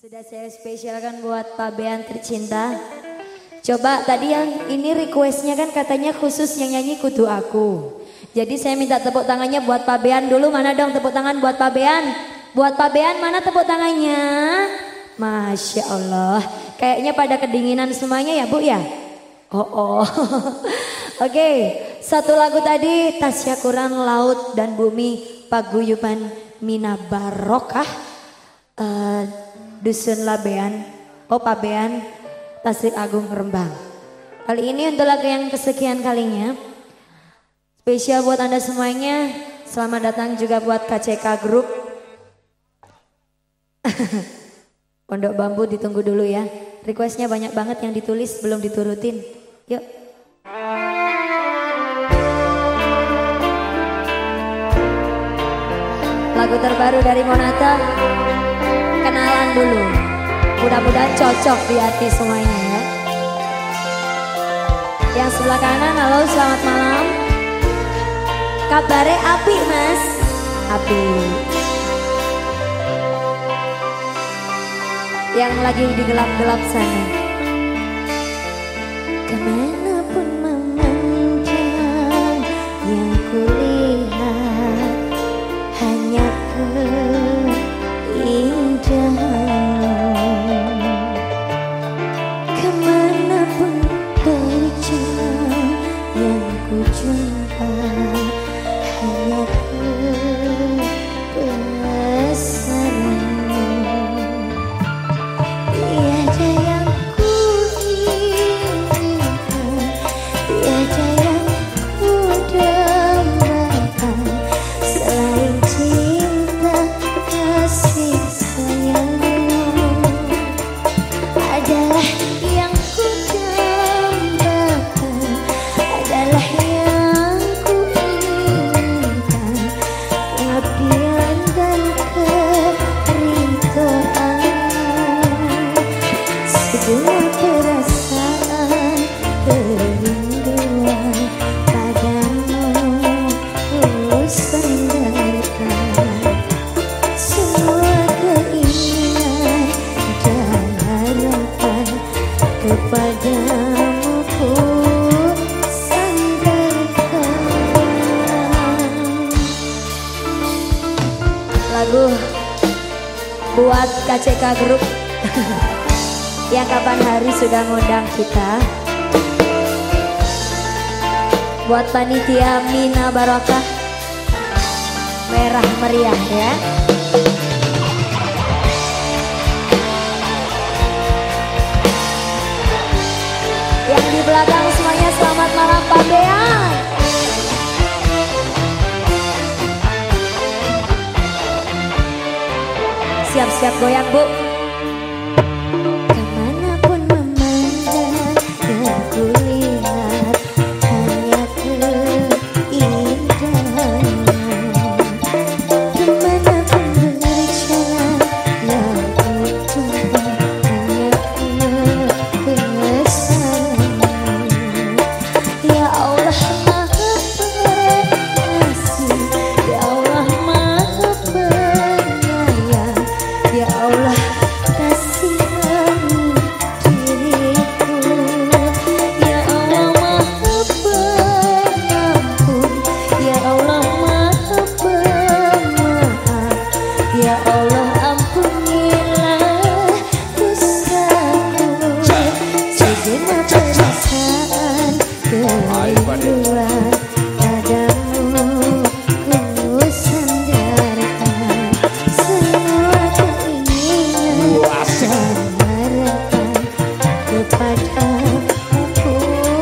Sudah saya spesialkan buat Pak Bean tercinta. Coba tadi yang ini requestnya kan katanya khusus yang nyanyi kudu aku. Jadi saya minta tepuk tangannya buat Pak Bean dulu. Mana dong tepuk tangan buat Pak Bean? Buat Pak Bean mana tepuk tangannya? Masya Allah. Kayaknya pada kedinginan semuanya ya Bu ya? Oh. Oke, satu lagu tadi Tasyakuran Laut dan Bumi Paguyuban Mina Barokah. Dusun Labean, Pak Bean, Tasik Agung Rembang. Kali ini untuk lagu yang kesekian kalinya, spesial buat Anda semuanya. Selamat datang juga buat KCK Group. Pondok Bambu ditunggu dulu ya. Requestnya banyak banget yang ditulis belum diturutin. Yuk. Lagu terbaru dari Monata. Kenalan dulu, mudah-mudahan cocok di hati semuanya ya. Yang sebelah kanan, halo selamat malam. Kabarnya api mas? Api. Yang lagi di gelap-gelap sana. Kemanapun memandang, yang kulihat hanya kemanapun berjalan yang ku jumpa hanya kebesaranmu. Tiada yang ku inginkan, tiada yang ku dambakan selain cinta kasih sayangmu. Adalah yang ku dambakan, adalah yang ku inginkan, pengabdian dan kerinduan, semua perasaan kerinduan padamu ku sandarkan. Semua keinginan dan harapan kepadamu ku sandarkan. Lagu buat KCK Group yang kapan hari sudah ngundang kita. Buat panitia Mina Barokah merah meriah ya. Yang di belakang semuanya selamat malam Pak Bean. Siap-siap goyang Bu. Kemanapun memandang yang kulihat hanya keindahan. Kemanapun berjalan yang ku jumpa hanya kebesaranmu. Ya Allah Maha Pengasih, Ya Allah Maha Penyayang, Ya Allah kasihani diriku. Ya Allah Maha Pengampun, Ya Allah Maha Pemaaf, Ya Allah ampunilah dosaku. Segenap perasaan kerinduan padamu ku sandarkan. Semua keinginan dan harapan kepadamu ku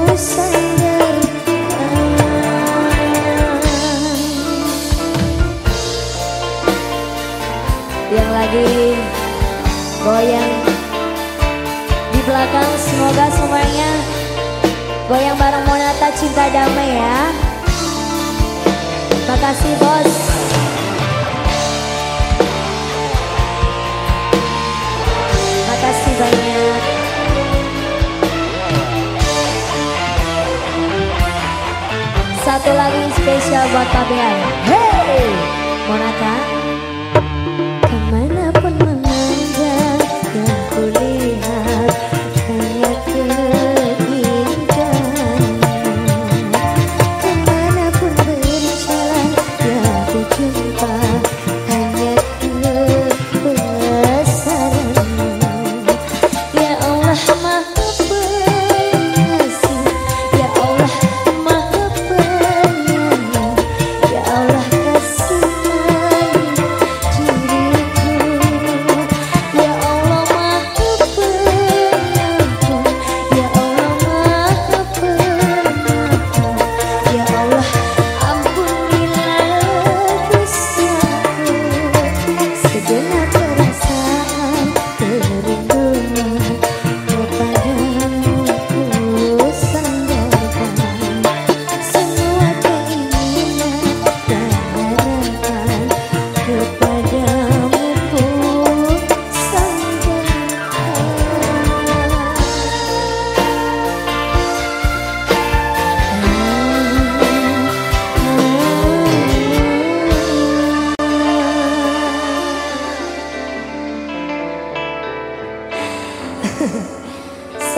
sandarkan. Yang lagi goyang di belakang semoga semuanya goyang bareng Monata Cinta Damai ya. Makasih bos. Makasih banyak. Satu lagi spesial buat Pak Bean. Hey, Monata. Kemanapun memandang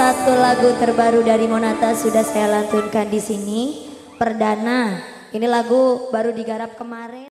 satu lagu terbaru dari Monata sudah saya lantunkan di sini. Perdana. Ini lagu baru digarap kemarin.